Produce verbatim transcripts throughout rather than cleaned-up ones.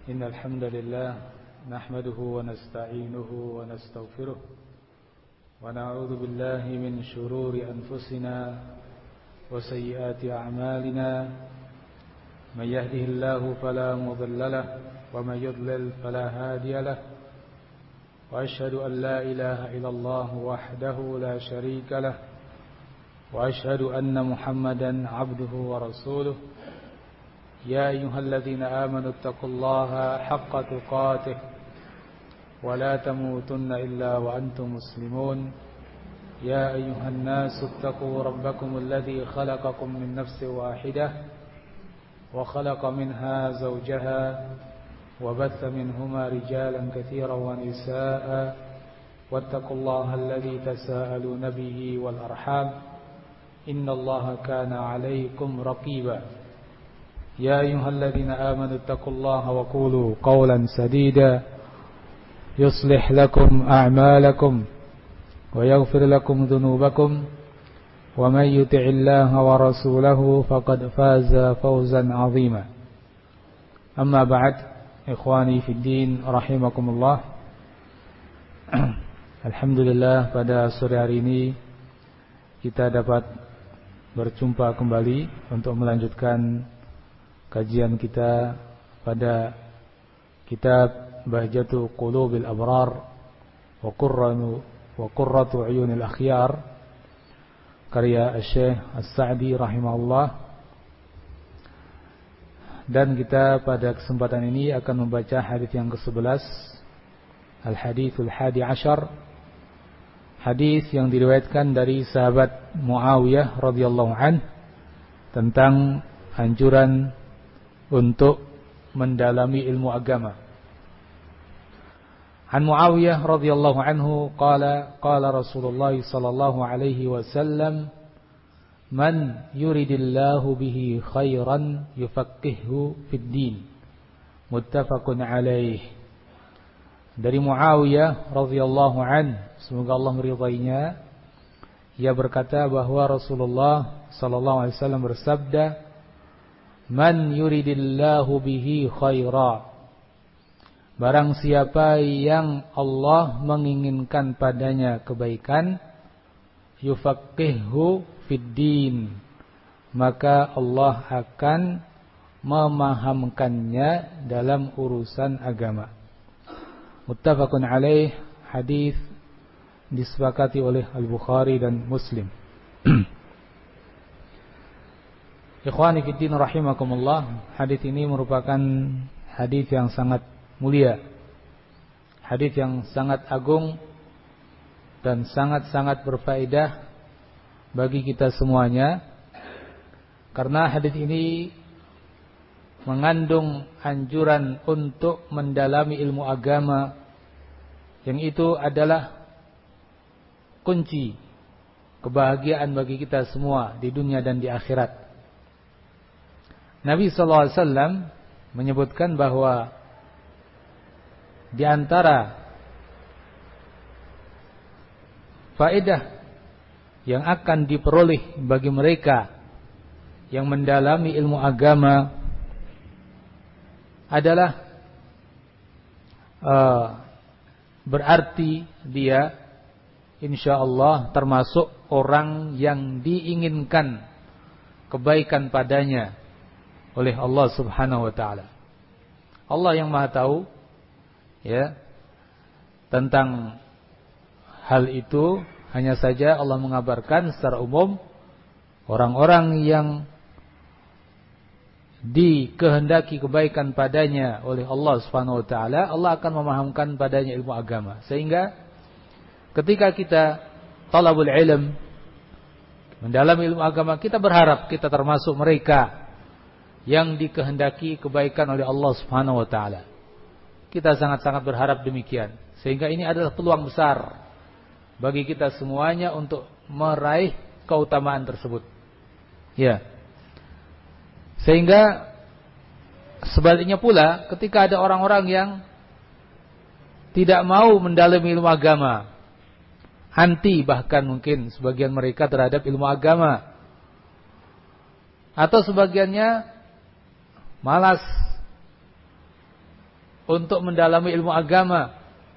إن الحمد لله نحمده ونستعينه ونستغفره ونعوذ بالله من شرور أنفسنا وسيئات أعمالنا من يهده الله فلا مضل له ومن يضلل فلا هادي له وأشهد أن لا إله إلا الله وحده لا شريك له وأشهد أن محمدا عبده ورسوله يا أيها الذين آمنوا اتقوا الله حق تقاته ولا تموتن إلا وأنتم مسلمون يا أيها الناس اتقوا ربكم الذي خلقكم من نفس واحدة وخلق منها زوجها وبث منهما رجالا كثيرا ونساء واتقوا الله الذي تساءلون به والأرحام إن الله كان عليكم رقيبا يا أيها الذين آمنوا اتقوا الله وقولوا قولا سديدا يصلح لكم أعمالكم ويغفر لكم ذنوبكم ومن يطع الله ورسوله فقد فاز فوزا عظيما أما بعد إخواني في الدين رحمكم الله. Alhamdulillah, pada sore hari ini kita dapat berjumpa kembali untuk melanjutkan kajian kita pada kitab Bahjatu Qulubil Abrar wa Qurratu wa Qurratu Uyunil Akhyar karya Syekh As-Sa'di rahimahullah. Dan kita pada kesempatan ini akan membaca hadis yang kesebelas, Al-Hadithul Hadi Ashar, hadis yang diriwayatkan dari sahabat Muawiyah radhiyallahu anhu tentang anjuran untuk mendalami ilmu agama. An Muawiyah radhiyallahu anhu qala qala Rasulullah sallallahu alaihi wasallam man yuridillahu bihi khairan yufaqqihhu fid din, muttafaqun alaih. Dari Muawiyah radhiyallahu anhu, semoga Allah meridainya, ia berkata bahwa Rasulullah sallallahu alaihi wasallam bersabda, man yuridillahu bihi khaira, barang siapa yang Allah menginginkan padanya kebaikan, yufaqqihhu fid din, maka Allah akan memahamkannya dalam urusan agama. Muttafaqun alaih, hadis disepakati oleh Al-Bukhari dan Muslim. Ikhwani fiddin rahimakumullah, hadis ini merupakan hadis yang sangat mulia, hadis yang sangat agung dan sangat-sangat berfaedah bagi kita semuanya, karena hadis ini mengandung anjuran untuk mendalami ilmu agama, yang itu adalah kunci kebahagiaan bagi kita semua di dunia dan di akhirat. Nabi sallallahu alaihi wasallam menyebutkan bahwa di antara faedah yang akan diperoleh bagi mereka yang mendalami ilmu agama adalah uh, berarti dia insyaallah termasuk orang yang diinginkan kebaikan padanya oleh Allah Subhanahu wa taala. Allah yang Maha tahu ya tentang hal itu, hanya saja Allah mengabarkan secara umum orang-orang yang dikehendaki kebaikan padanya oleh Allah Subhanahu wa taala, Allah akan memahamkan padanya ilmu agama. Sehingga ketika kita talabul ilm, mendalami ilmu agama, kita berharap kita termasuk mereka yang dikehendaki kebaikan oleh Allah Subhanahu wa taala. Kita sangat-sangat berharap demikian. Sehingga ini adalah peluang besar bagi kita semuanya untuk meraih keutamaan tersebut. Ya. Sehingga sebaliknya pula, ketika ada orang-orang yang tidak mau mendalami ilmu agama, anti bahkan mungkin sebagian mereka terhadap ilmu agama, atau sebagiannya malas untuk mendalami ilmu agama.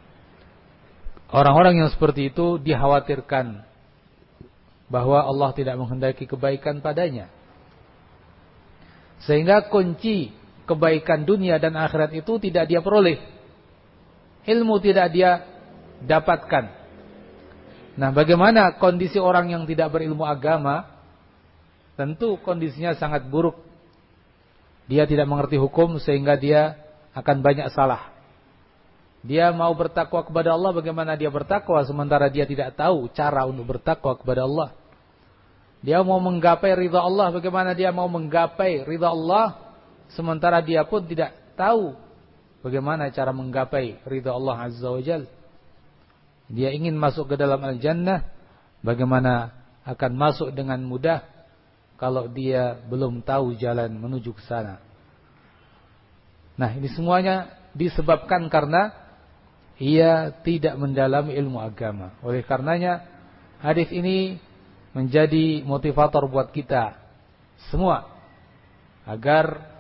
Orang-orang yang seperti itu dikhawatirkan bahwa Allah tidak menghendaki kebaikan padanya. Sehingga kunci kebaikan dunia dan akhirat itu tidak dia peroleh. Ilmu tidak dia dapatkan. Nah, bagaimana kondisi orang yang tidak berilmu agama? Tentu kondisinya sangat buruk. Dia tidak mengerti hukum sehingga dia akan banyak salah. Dia mau bertakwa kepada Allah, bagaimana dia bertakwa sementara dia tidak tahu cara untuk bertakwa kepada Allah. Dia mau menggapai ridha Allah, bagaimana dia mau menggapai ridha Allah sementara dia pun tidak tahu bagaimana cara menggapai ridha Allah Azza wa Jalla. Dia ingin masuk ke dalam al-jannah, bagaimana akan masuk dengan mudah kalau dia belum tahu jalan menuju ke sana. Nah, ini semuanya disebabkan karena ia tidak mendalami ilmu agama. Oleh karenanya hadis ini menjadi motivator buat kita semua agar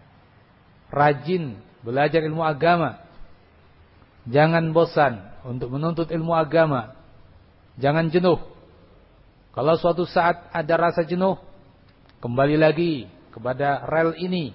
rajin belajar ilmu agama. Jangan bosan untuk menuntut ilmu agama. Jangan jenuh. Kalau suatu saat ada rasa jenuh, kembali lagi kepada rel ini.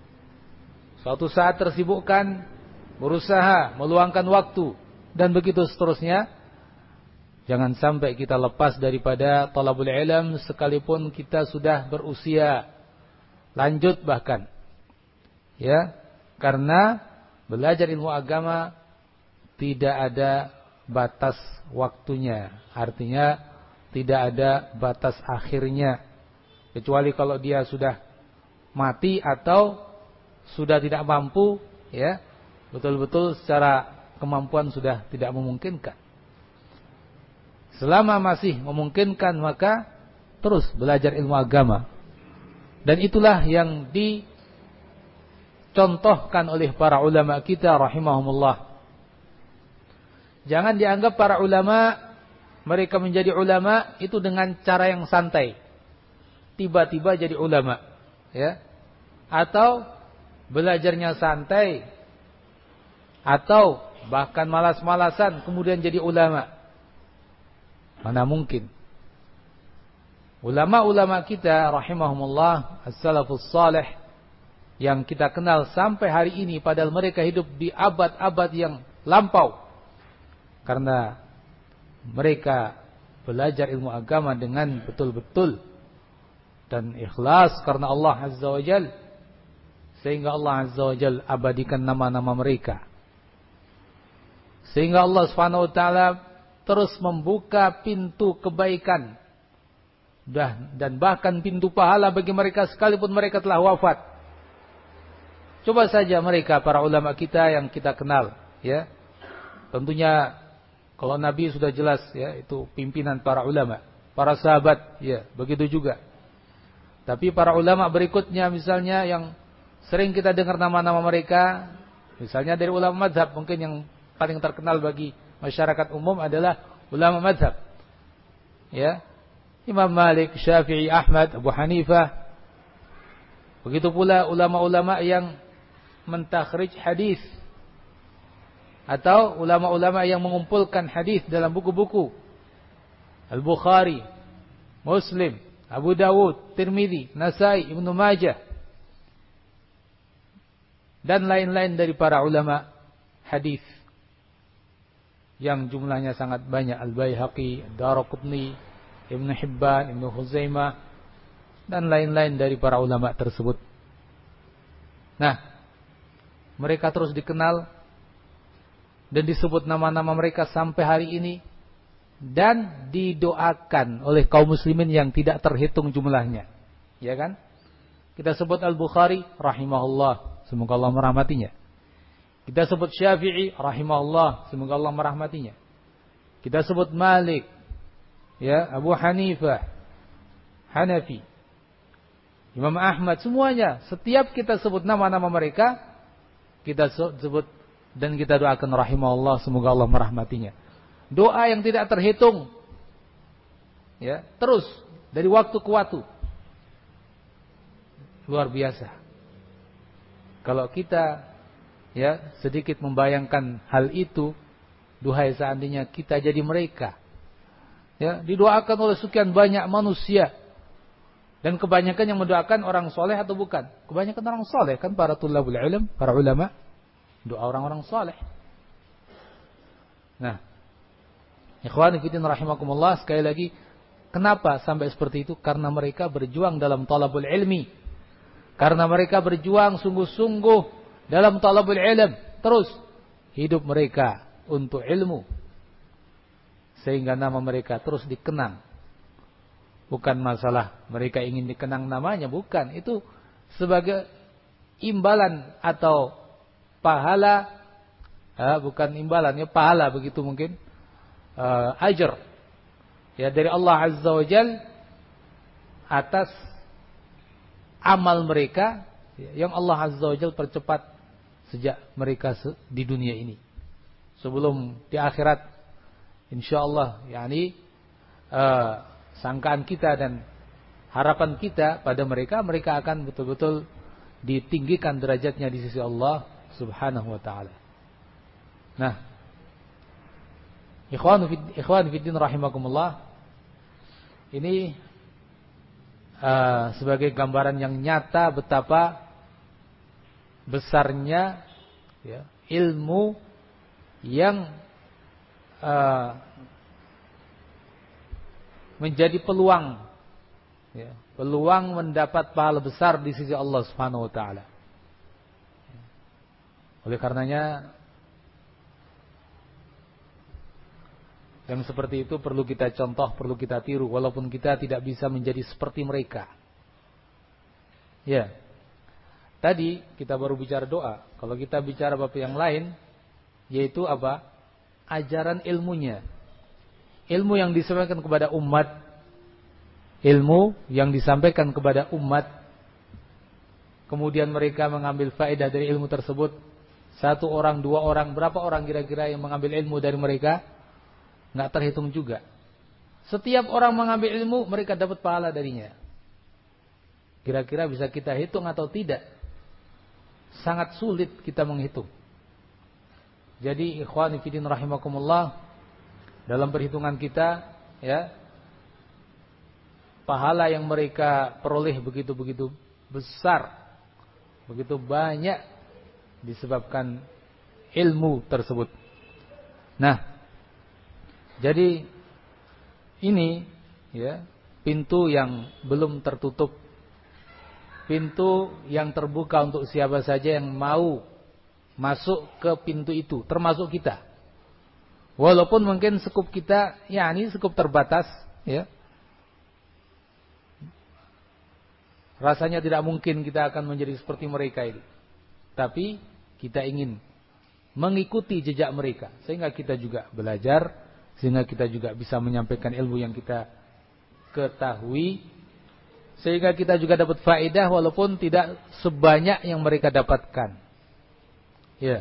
Suatu saat tersibukkan, berusaha meluangkan waktu, dan begitu seterusnya. Jangan sampai kita lepas daripada talabul ilm sekalipun kita sudah berusia lanjut bahkan. Ya, karena belajar ilmu agama tidak ada batas waktunya. Artinya tidak ada batas akhirnya. Kecuali kalau dia sudah mati atau sudah tidak mampu, ya, betul-betul secara kemampuan sudah tidak memungkinkan. Selama masih memungkinkan, maka terus belajar ilmu agama. Dan itulah yang dicontohkan oleh para ulama kita rahimahumullah. Jangan dianggap para ulama, mereka menjadi ulama itu dengan cara yang santai. Tiba-tiba jadi ulama, ya. Atau belajarnya santai, atau bahkan malas-malasan kemudian jadi ulama. Mana mungkin. Ulama-ulama kita rahimahumullah, as-salafus salih, yang kita kenal sampai hari ini, padahal mereka hidup di abad-abad yang lampau. Karena mereka belajar ilmu agama dengan betul-betul dan ikhlas karena Allah Azza wa Jal, sehingga Allah Azza wa Jal abadikan nama-nama mereka. Sehingga Allah Subhanahu wa taala terus membuka pintu kebaikan dan bahkan pintu pahala bagi mereka sekalipun mereka telah wafat. Coba saja mereka para ulama kita yang kita kenal, ya. Tentunya kalau Nabi sudah jelas, ya, itu pimpinan para ulama, para sahabat, ya, begitu juga. Tapi para ulama berikutnya misalnya yang sering kita dengar nama-nama mereka, misalnya dari ulama mazhab, mungkin yang paling terkenal bagi masyarakat umum adalah ulama mazhab. Ya. Imam Malik, Syafi'i, Ahmad, Abu Hanifah. Begitu pula ulama-ulama yang mentakhrij hadis, atau ulama-ulama yang mengumpulkan hadis dalam buku-buku. Al-Bukhari, Muslim, Abu Dawud, Tirmidzi, Nasai, Ibnu Majah, dan lain-lain dari para ulama hadis yang jumlahnya sangat banyak. Al-Baihaqi, Daraqutni, Ibnu Hibban, Ibnu Huzaimah, dan lain-lain dari para ulama tersebut. Nah, mereka terus dikenal dan disebut nama-nama mereka sampai hari ini, dan didoakan oleh kaum muslimin yang tidak terhitung jumlahnya. Ya kan? Kita sebut Al-Bukhari rahimahullah, semoga Allah merahmatinya. Kita sebut Syafi'i rahimahullah, semoga Allah merahmatinya. Kita sebut Malik, ya, Abu Hanifah, Hanafi, Imam Ahmad, semuanya. Setiap kita sebut nama-nama mereka, kita sebut dan kita doakan rahimahullah, semoga Allah merahmatinya. Doa yang tidak terhitung, ya, terus dari waktu ke waktu. Luar biasa. Kalau kita ya sedikit membayangkan hal itu, duhai seandainya kita jadi mereka. Ya, didoakan oleh sekian banyak manusia. Dan kebanyakan yang mendoakan orang soleh atau bukan? Kebanyakan orang soleh kan, para tulabul ilm, para ulama, doa orang-orang soleh. Nah, ikhwan fillah rahimakumullah, sekali lagi, kenapa sampai seperti itu? Karena mereka berjuang dalam talabul ilmi. Karena mereka berjuang sungguh-sungguh dalam talabul ilm. Terus hidup mereka untuk ilmu. Sehingga nama mereka terus dikenang. Bukan masalah mereka ingin dikenang namanya, bukan. Itu sebagai imbalan atau pahala, eh, bukan imbalan, ya pahala begitu mungkin, eh, ajar ya dari Allah Azza wa Jal atas amal mereka yang Allah Azza wa Jal percepat sejak mereka di dunia ini. Sebelum di akhirat, insyaallah, yakni uh, sangkaan kita dan harapan kita pada mereka, mereka akan betul-betul ditinggikan derajatnya di sisi Allah Subhanahu wa taala. Nah, ikhwan ikhwan fiddin rahimakumullah, ini uh, sebagai gambaran yang nyata betapa besarnya ya, ilmu yang uh, menjadi peluang, ya, peluang mendapat pahala besar di sisi Allah Subhanahu wa taala. Oleh karenanya, yang seperti itu perlu kita contoh, perlu kita tiru, walaupun kita tidak bisa menjadi seperti mereka. Ya, tadi kita baru bicara doa. Kalau kita bicara bab yang lain, yaitu apa? Ajaran ilmunya. Ilmu yang disampaikan kepada umat, ilmu yang disampaikan kepada umat, kemudian mereka mengambil faedah dari ilmu tersebut. Satu orang, dua orang, berapa orang kira-kira yang mengambil ilmu dari mereka? Nggak terhitung juga. Setiap orang mengambil ilmu, mereka dapat pahala darinya. Kira-kira bisa kita hitung atau tidak? Sangat sulit kita menghitung. Jadi ikhwani fillah rahimakumullah, dalam perhitungan kita, ya, pahala yang mereka peroleh begitu-begitu besar, begitu banyak disebabkan ilmu tersebut. Nah, jadi ini, ya, pintu yang belum tertutup, pintu yang terbuka untuk siapa saja yang mau masuk ke pintu itu, termasuk kita. Walaupun mungkin skup kita, ya ini skup terbatas, ya. Rasanya tidak mungkin kita akan menjadi seperti mereka ini. Tapi kita ingin mengikuti jejak mereka, sehingga kita juga belajar, sehingga kita juga bisa menyampaikan ilmu yang kita ketahui, sehingga kita juga dapat faedah walaupun tidak sebanyak yang mereka dapatkan. Ya.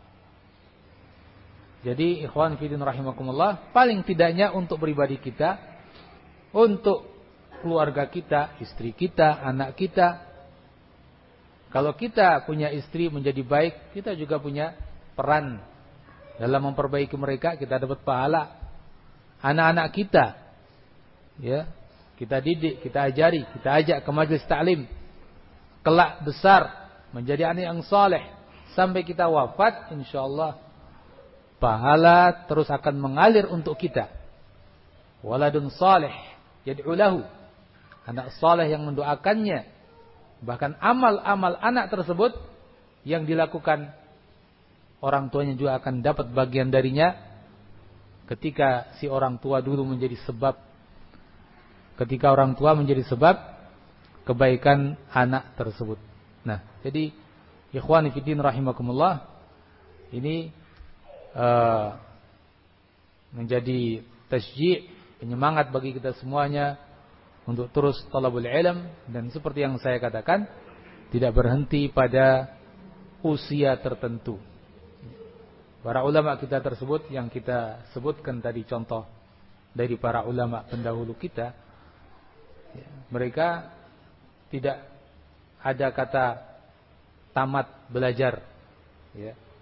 Jadi ikhwan fillah rahimakumullah, paling tidaknya untuk pribadi kita, untuk keluarga kita, istri kita, anak kita. Kalau kita punya istri menjadi baik, kita juga punya peran dalam memperbaiki mereka, kita dapat pahala. Anak-anak kita, ya, kita didik, kita ajari, kita ajak ke majelis taklim, kelak besar menjadi anak yang saleh sampai kita wafat, insyaallah pahala terus akan mengalir untuk kita. Waladun salih yad'u lahu, anak saleh yang mendoakannya. Bahkan amal-amal anak tersebut yang dilakukan, orang tuanya juga akan dapat bagian darinya ketika si orang tua dulu menjadi sebab, ketika orang tua menjadi sebab kebaikan anak tersebut. Nah, jadi ikhwani fiddin rahimakumullah, ini Uh, menjadi tasji', penyemangat bagi kita semuanya untuk terus talabul ilm, dan seperti yang saya katakan, tidak berhenti pada usia tertentu. Para ulama kita tersebut yang kita sebutkan tadi contoh dari para ulama pendahulu kita, ya, mereka tidak ada kata tamat belajar, ya.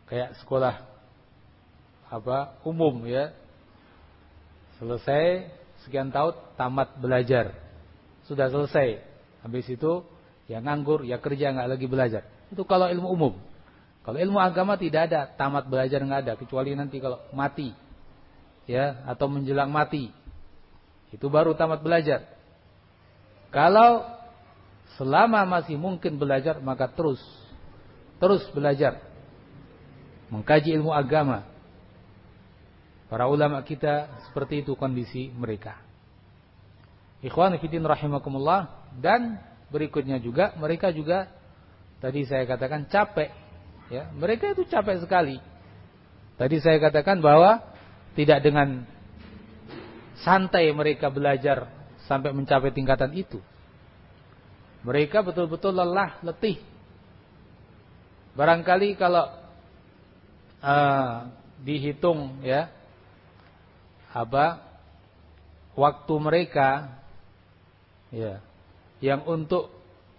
kayak sekolah apa umum ya. Selesai sekian tahun tamat belajar. Sudah selesai. Habis itu ya nganggur, ya kerja, nggak lagi belajar. Itu kalau ilmu umum. Kalau ilmu agama tidak ada tamat belajar, nggak ada, kecuali nanti kalau mati ya atau menjelang mati. Itu baru tamat belajar. Kalau selama masih mungkin belajar, maka terus terus belajar. Mengkaji ilmu agama. Para ulama kita seperti itu kondisi mereka. Ikhwan fillah rahimakumullah. Dan berikutnya juga mereka juga tadi saya katakan capek ya, mereka itu capek sekali. Tadi saya katakan bahwa tidak dengan santai mereka belajar sampai mencapai tingkatan itu. Mereka betul-betul lelah, letih. Barangkali kalau uh, dihitung ya apa waktu mereka ya yang untuk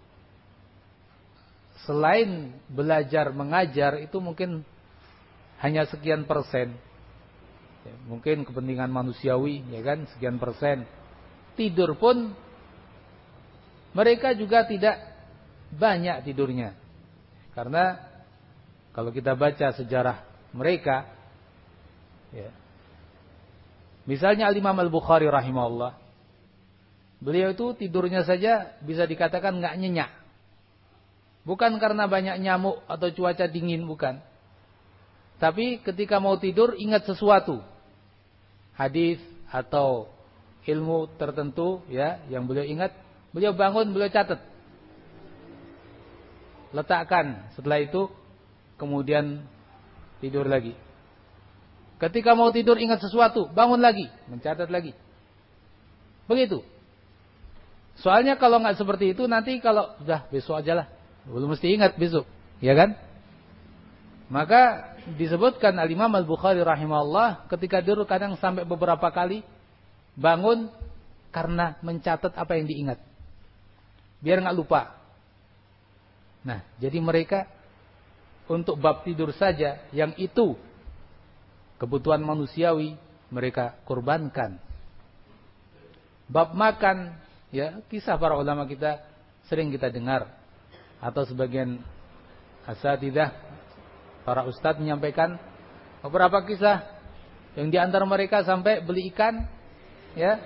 selain belajar mengajar itu mungkin hanya sekian persen. Ya, mungkin kepentingan manusiawi ya kan sekian persen. Tidur pun mereka juga tidak banyak tidurnya. Karena kalau kita baca sejarah mereka ya, misalnya Al-Imam Al-Bukhari rahimahullah, beliau itu tidurnya saja bisa dikatakan nggak nyenyak. Bukan karena banyak nyamuk atau cuaca dingin, bukan. Tapi ketika mau tidur ingat sesuatu, hadis atau ilmu tertentu ya yang beliau ingat, beliau bangun, beliau catat, letakkan. Setelah itu kemudian tidur lagi. Ketika mau tidur ingat sesuatu, bangun lagi, mencatat lagi. Begitu. Soalnya kalau nggak seperti itu nanti kalau sudah besok aja lah, belum mesti ingat besok, ya kan? Maka disebutkan Al-Imam Al-Bukhari rahimahullah ketika tidur kadang sampai beberapa kali bangun karena mencatat apa yang diingat, biar nggak lupa. Nah, jadi mereka untuk bab tidur saja yang itu kebutuhan manusiawi mereka korbankan. Bab makan, ya kisah para ulama kita sering kita dengar atau sebagian asatidzah para ustadz menyampaikan beberapa kisah yang di antara mereka sampai beli ikan, ya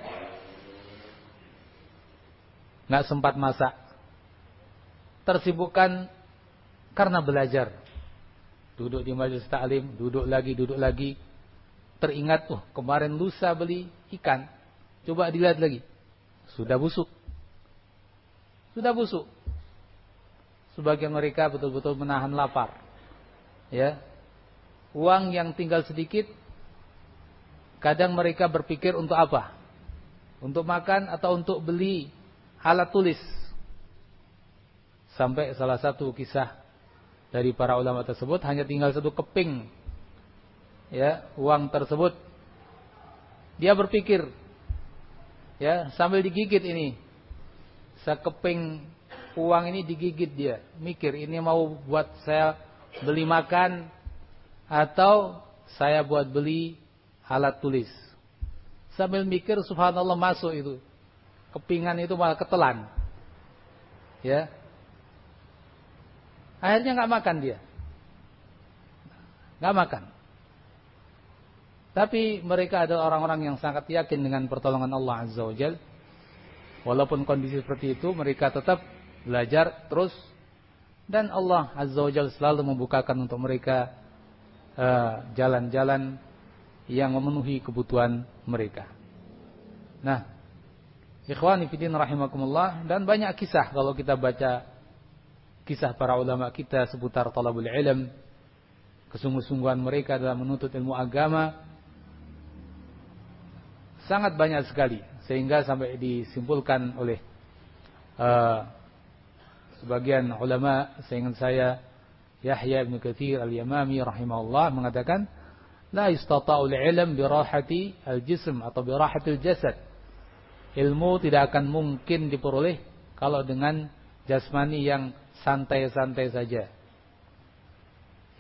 nggak sempat masak, tersibukkan karena belajar. Duduk di majelis taklim, duduk lagi, duduk lagi. Teringat, oh kemarin lusa beli ikan. Coba dilihat lagi. Sudah busuk. Sudah busuk. Sebagian mereka betul-betul menahan lapar. Ya. Uang yang tinggal sedikit, kadang mereka berpikir untuk apa? Untuk makan atau untuk beli alat tulis. Sampai salah satu kisah dari para ulama tersebut hanya tinggal satu keping ya uang tersebut. Dia berpikir ya sambil digigit ini sekeping uang ini digigit, dia mikir ini mau buat saya beli makan atau saya buat beli alat tulis. Sambil mikir subhanallah masuk itu kepingan itu malah ketelan ya. Akhirnya nggak makan dia, nggak makan. Tapi mereka adalah orang-orang yang sangat yakin dengan pertolongan Allah Azza wa Jalla. Walaupun kondisi seperti itu, mereka tetap belajar terus, dan Allah Azza wa Jalla selalu membukakan untuk mereka jalan-jalan uh, yang memenuhi kebutuhan mereka. Nah, ikhwani fillah rahimakumullah, dan banyak kisah kalau kita baca kisah para ulama kita seputar talabul ilm, kesungguh-sungguhan mereka dalam menuntut ilmu agama sangat banyak sekali, sehingga sampai disimpulkan oleh uh, sebagian ulama, seingat saya Yahya bin Katsir al-Yamami rahimahullah mengatakan la istata'ul ilm bi rahati al-jism atau bi rahatil jasad. Ilmu tidak akan mungkin diperoleh kalau dengan jasmani yang santai-santai saja.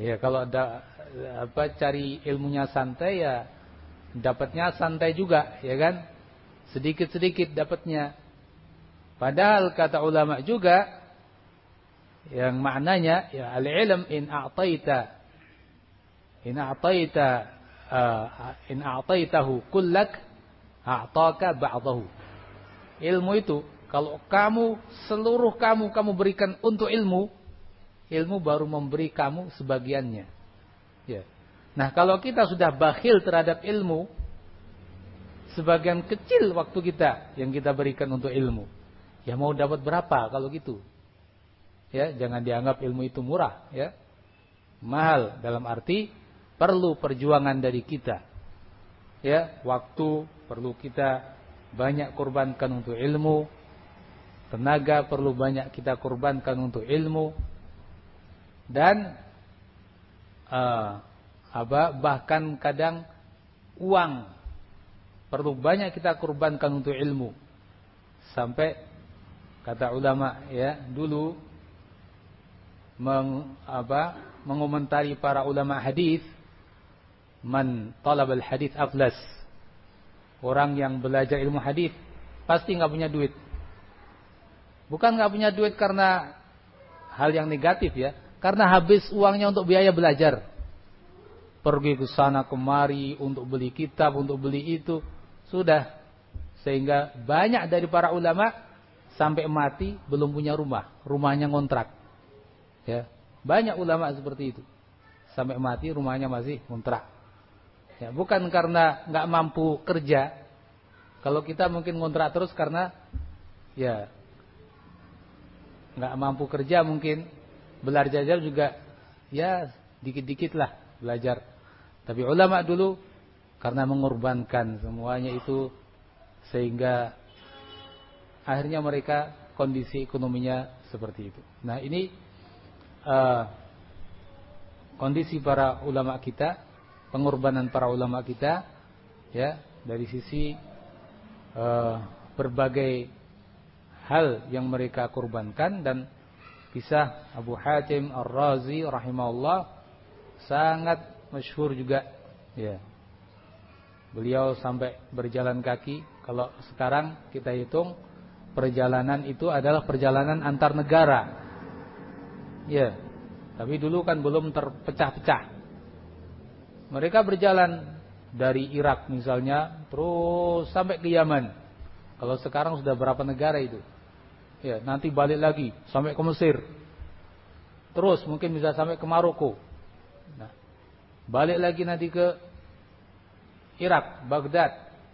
Ya kalau ada apa cari ilmunya santai ya dapatnya santai juga, ya kan? Sedikit-sedikit dapatnya. Padahal kata ulama juga yang maknanya ya al-ilm in a'taita in a'taita uh, in a'taitahu kullak a'taka ba'dahu. Ilmu itu kalau kamu seluruh kamu kamu berikan untuk ilmu, ilmu baru memberi kamu sebagiannya. Ya. Nah, kalau kita sudah bakhil terhadap ilmu, sebagian kecil waktu kita yang kita berikan untuk ilmu. Ya mau dapat berapa kalau gitu? Ya, jangan dianggap ilmu itu murah, ya. Mahal dalam arti perlu perjuangan dari kita. Ya, waktu perlu kita banyak korbankan untuk ilmu, tenaga perlu banyak kita korbankan untuk ilmu, dan uh, apa bahkan kadang uang perlu banyak kita korbankan untuk ilmu. Sampai kata ulama ya dulu meng, apa, mengomentari para ulama hadis, man talabal hadis aflas. Orang yang belajar ilmu hadis pasti nggak punya duit. Bukan nggak punya duit karena hal yang negatif ya, karena habis uangnya untuk biaya belajar. Pergi ke sana kemari untuk beli kitab, untuk beli itu, sudah. Sehingga banyak dari para ulama sampai mati belum punya rumah, rumahnya ngontrak. Ya, banyak ulama seperti itu. Sampai mati rumahnya masih ngontrak. Ya, bukan karena nggak mampu kerja. Kalau kita mungkin ngontrak terus karena ya nggak mampu kerja, mungkin belajar juga ya dikit-dikit lah belajar. Tapi ulama dulu karena mengorbankan semuanya itu sehingga akhirnya mereka kondisi ekonominya seperti itu. Nah ini uh, kondisi para ulama kita, pengorbanan para ulama kita, ya dari sisi uh, berbagai hal yang mereka korbankan. Dan kisah Abu Hatim Ar-Razi rahimahullah sangat masyhur juga, ya. Beliau sampai berjalan kaki. Kalau sekarang kita hitung perjalanan itu adalah perjalanan antar negara, ya. Tapi dulu kan belum terpecah-pecah. Mereka berjalan dari Irak misalnya terus sampai ke Yaman. Kalau sekarang sudah berapa negara itu? Ya, nanti balik lagi sampai ke Mesir. Terus mungkin bisa sampai ke Maroko. Nah, balik lagi nanti ke Irak, Baghdad.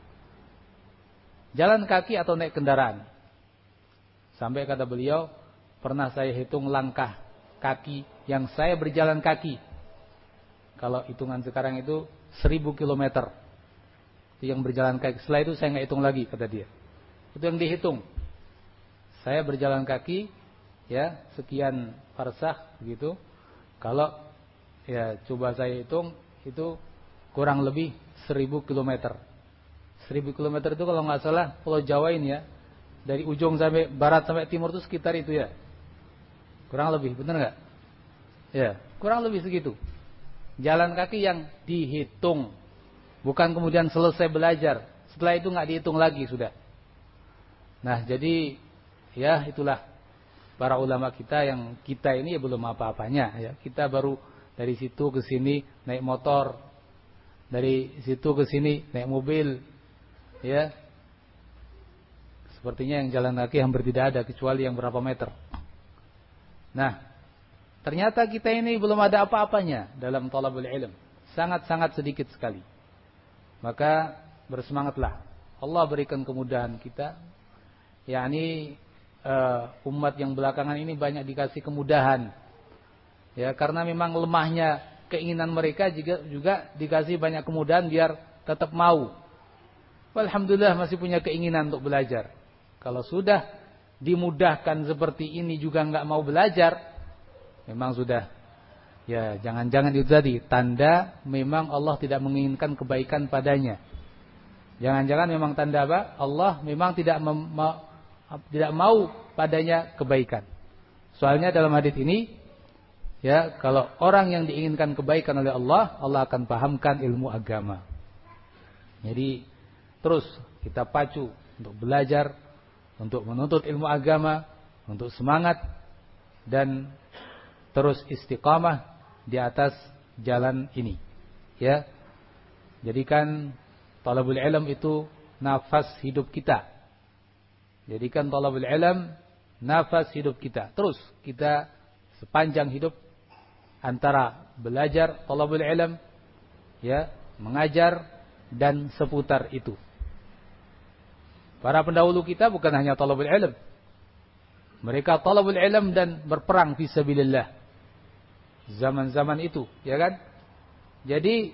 Jalan kaki atau naik kendaraan. Sampai kata beliau, pernah saya hitung langkah kaki yang saya berjalan kaki. Kalau hitungan sekarang itu seribu kilometer. Itu yang berjalan kaki. Setelah itu saya nggak hitung lagi, kata dia. Itu yang dihitung. Saya berjalan kaki ya sekian farsakh gitu. Kalau ya coba saya hitung itu kurang lebih seribu kilometer. Seribu kilometer itu kalau nggak salah Pulau Jawa ini ya, dari ujung sampai barat sampai timur itu sekitar itu ya. Kurang lebih, benar nggak? Ya, kurang lebih segitu. Jalan kaki yang dihitung, bukan kemudian selesai belajar. Setelah itu nggak dihitung lagi sudah. Nah, jadi ya itulah para ulama kita yang kita ini ya belum apa-apanya ya. Kita baru dari situ ke sini naik motor, dari situ ke sini naik mobil, ya. Sepertinya yang jalan kaki hampir tidak ada kecuali yang berapa meter. Nah, ternyata kita ini belum ada apa-apanya dalam thalabul ilm. Sangat-sangat sedikit sekali. Maka bersemangatlah. Allah berikan kemudahan kita. yakni uh, umat yang belakangan ini banyak dikasih kemudahan. Ya, karena memang lemahnya keinginan mereka juga juga dikasih banyak kemudahan biar tetap mau. Alhamdulillah masih punya keinginan untuk belajar. Kalau sudah dimudahkan seperti ini juga nggak mau belajar, memang sudah ya jangan-jangan itu tadi tanda memang Allah tidak menginginkan kebaikan padanya. Jangan-jangan memang tanda apa? Allah memang tidak mem, ma, tidak mau padanya kebaikan. Soalnya dalam hadis ini Ya, kalau orang yang diinginkan kebaikan oleh Allah, Allah akan pahamkan ilmu agama. Jadi terus kita pacu untuk belajar, untuk menuntut ilmu agama, untuk semangat dan terus istiqamah di atas jalan ini. Ya. Jadikan talabul ilm itu nafas hidup kita. Jadikan talabul ilm nafas hidup kita. Terus kita sepanjang hidup antara belajar talabul ilm, ya, mengajar dan seputar itu. Para pendahulu kita bukan hanya talabul ilm. Mereka talabul ilm dan berperang fi sabilillah. Zaman-zaman itu, ya kan? Jadi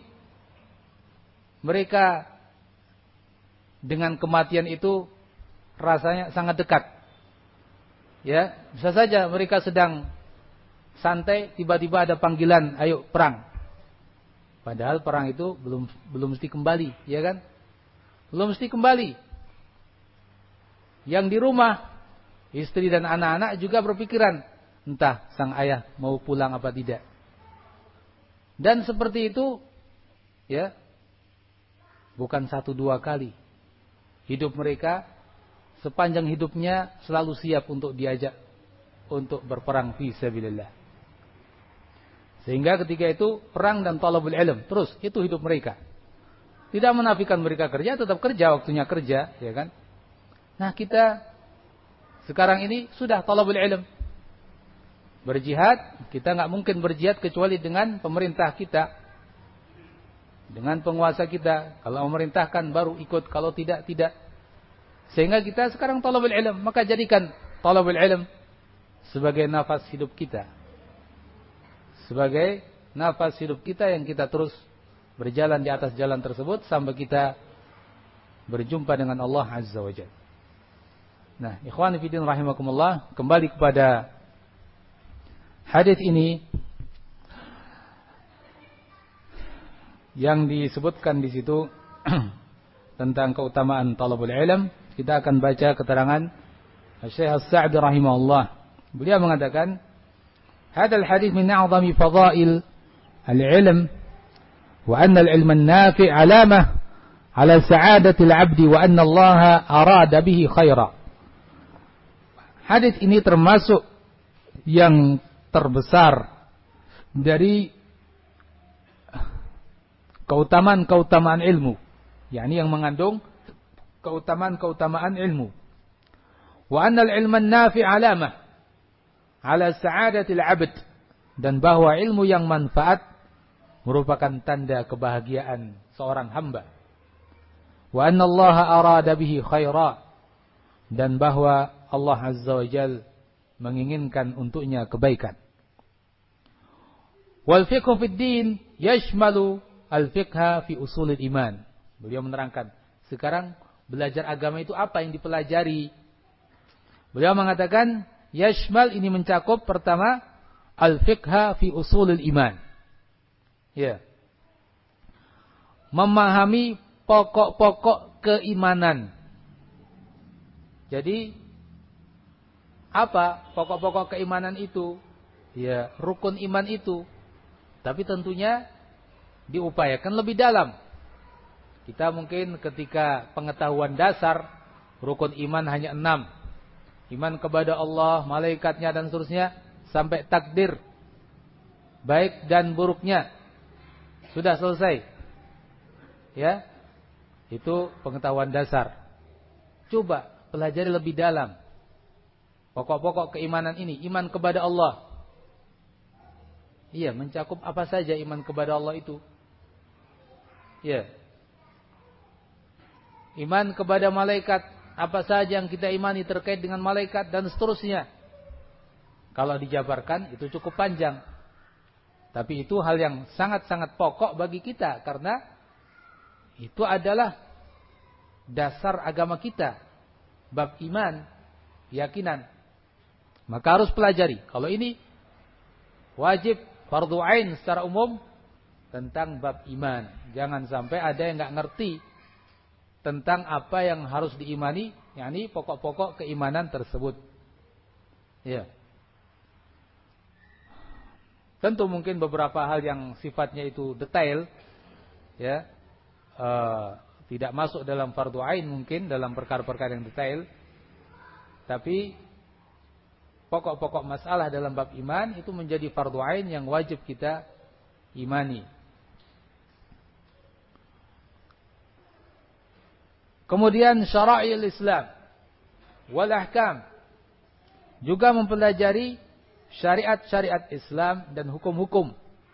mereka dengan kematian itu rasanya sangat dekat. Ya, bisa saja mereka sedang santai, tiba-tiba ada panggilan, ayo perang. Padahal perang itu belum belum mesti kembali, ya kan? Belum mesti kembali. Yang di rumah, istri dan anak-anak juga berpikiran, entah sang ayah mau pulang apa tidak. Dan seperti itu, ya, bukan satu dua kali. Hidup mereka sepanjang hidupnya selalu siap untuk diajak untuk berperang fi sabilillah. Sehingga ketika itu perang dan talabul ilm, terus itu hidup mereka. Tidak menafikan mereka kerja, tetap kerja, waktunya kerja, ya kan? Nah, kita sekarang ini sudah talabul ilm. Berjihad, kita nggak mungkin berjihad kecuali dengan pemerintah kita. Dengan penguasa kita. Kalau memerintahkan baru ikut, kalau tidak, tidak. Sehingga kita sekarang talabul ilm, maka jadikan talabul ilm sebagai nafas hidup kita. Sebagai nafas hidup kita yang kita terus berjalan di atas jalan tersebut sampai kita berjumpa dengan Allah Azza wa Jalla. Nah, ikhwan fillah rahimakumullah, kembali kepada hadis ini yang disebutkan di situ tentang keutamaan talabul ilm. Kita akan baca keterangan Syekh As-Sa'di rahimahullah. Beliau mengatakan, "Hadzal hadits min a'zami fadail al-'ilm wa anna al-'ilm an-nafi' 'alamah 'ala sa'adati al-'abd wa anna Allah arada bihi khaira." Hadis ini termasuk yang terbesar dari keutamaan-keutamaan ilmu, yakni yang mengandung keutamaan-keutamaan ilmu. Wa annal ilman nafi' alamah ala sa'adatil 'abd, dan bahwa ilmu yang manfaat merupakan tanda kebahagiaan seorang hamba. Wa anna Allah arada bihi khaira, dan bahwa Allah Azza wa Jalla menginginkan untuknya kebaikan. Wal fiqhu fid din yashmalu al-fiqha fi usulil iman. Beliau menerangkan, sekarang belajar agama itu apa yang dipelajari? Beliau mengatakan, yashmal ini mencakup pertama al-fiqha fi usulil iman. Ya. Memahami pokok-pokok keimanan. Jadi apa pokok-pokok keimanan itu? Ya, rukun iman itu. Tapi tentunya diupayakan lebih dalam. Kita mungkin ketika pengetahuan dasar rukun iman hanya enam. Iman kepada Allah, malaikatnya dan seterusnya, sampai takdir baik dan buruknya. Sudah selesai. Ya. Itu pengetahuan dasar. Coba pelajari lebih dalam pokok-pokok keimanan ini. Iman kepada Allah. Iya, mencakup apa saja iman kepada Allah itu? Iya. Iman kepada malaikat, apa saja yang kita imani terkait dengan malaikat dan seterusnya. Kalau dijabarkan itu cukup panjang. Tapi itu hal yang sangat-sangat pokok bagi kita, karena itu adalah dasar agama kita. Bab iman, keyakinan. Maka harus pelajari. Kalau ini wajib fardhu ain secara umum tentang bab iman. Jangan sampai ada yang enggak ngerti tentang apa yang harus diimani, yakni pokok-pokok keimanan tersebut. Ya. Tentu mungkin beberapa hal yang sifatnya itu detail, ya, uh, tidak masuk dalam fardu ain mungkin dalam perkara-perkara yang detail. Tapi pokok-pokok masalah dalam bab iman itu menjadi fardu ain yang wajib kita imani. Kemudian syara'il Islam wal ahkam, juga mempelajari syariat-syariat Islam dan hukum-hukum.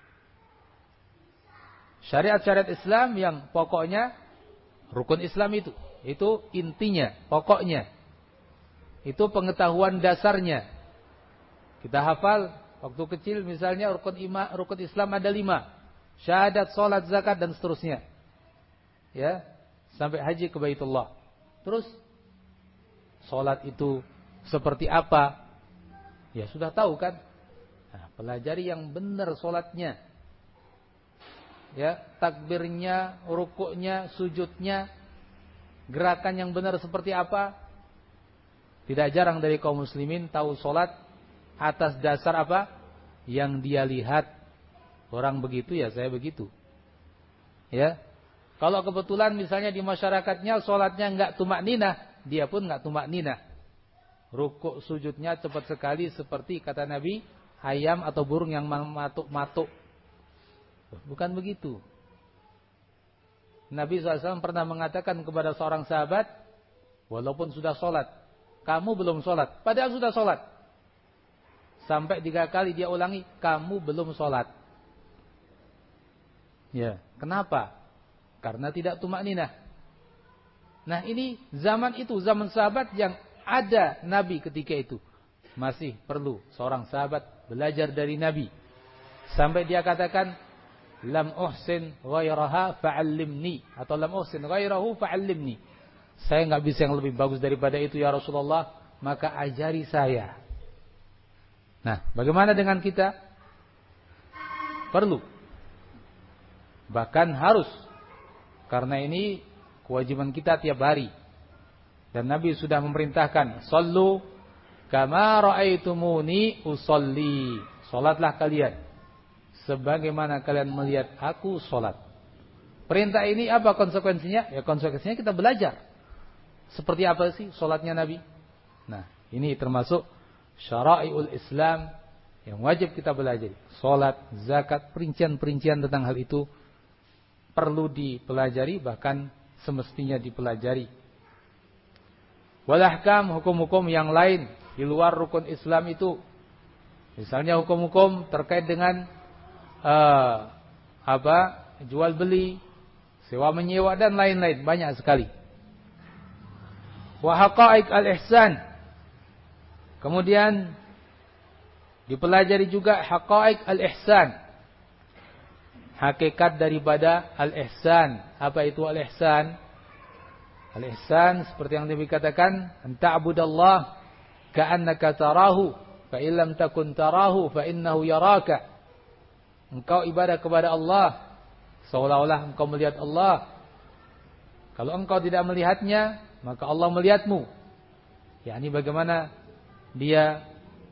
Syariat-syariat Islam yang pokoknya rukun Islam itu, itu intinya, pokoknya. Itu pengetahuan dasarnya. Kita hafal waktu kecil misalnya rukun ima, rukun Islam ada lima. Syahadat, salat, zakat dan seterusnya. Ya, sampai haji ke Baitullah. Terus salat itu seperti apa? Ya sudah tahu kan? Nah, pelajari yang benar salatnya. Ya, takbirnya, rukuknya, sujudnya, gerakan yang benar seperti apa? Tidak jarang dari kaum muslimin tahu sholat atas dasar apa? Yang dia lihat. Orang begitu ya saya begitu. Ya. Kalau kebetulan misalnya di masyarakatnya sholatnya enggak tumak ninah, dia pun enggak tumak ninah. Rukuk sujudnya cepat sekali seperti kata Nabi, ayam atau burung yang matuk-matuk. Bukan begitu. Nabi shallallahu alaihi wasallam pernah mengatakan kepada seorang sahabat, walaupun sudah sholat, kamu belum sholat, padahal sudah sholat. Sampai tiga kali dia ulangi, kamu belum sholat. Ya, kenapa? Karena tidak tumak ninah. Nah ini zaman itu, zaman sahabat yang ada Nabi ketika itu. Masih perlu seorang sahabat belajar dari Nabi. Sampai dia katakan, lam uhsin ghairaha fa'allimni. Atau lam uhsin ghairahu fa'allimni. Saya nggak bisa yang lebih bagus daripada itu ya Rasulullah, maka ajari saya. Nah, bagaimana dengan kita? Perlu. Bahkan harus. Karena ini kewajiban kita tiap hari. Dan Nabi sudah memerintahkan, "Shallu kama ra'aitumuni usolli." Salatlah kalian sebagaimana kalian melihat aku salat. Perintah ini apa konsekuensinya? Ya konsekuensinya kita belajar. Seperti apa sih sholatnya Nabi? Nah, ini termasuk syara'iul Islam yang wajib kita belajar. Sholat, zakat, perincian-perincian tentang hal itu perlu dipelajari, bahkan semestinya dipelajari. Wal ahkam, hukum-hukum yang lain di luar rukun Islam itu. Misalnya hukum-hukum terkait dengan uh, apa? Jual beli, sewa menyewa dan lain-lain, banyak sekali. Wa haqa'iq al-ihsan. Kemudian dipelajari juga haqa'iq al-ihsan. Hakikat daripada al-ihsan. Apa itu al-ihsan? Al-ihsan seperti yang dikatakan, anta'budallah ka'annaka tarahu, fa illam takun tarahu fa innahu yaraka. Engkau ibadah kepada Allah seolah-olah engkau melihat Allah. Kalau engkau tidak melihatnya, maka Allah melihatmu. yakni bagaimana dia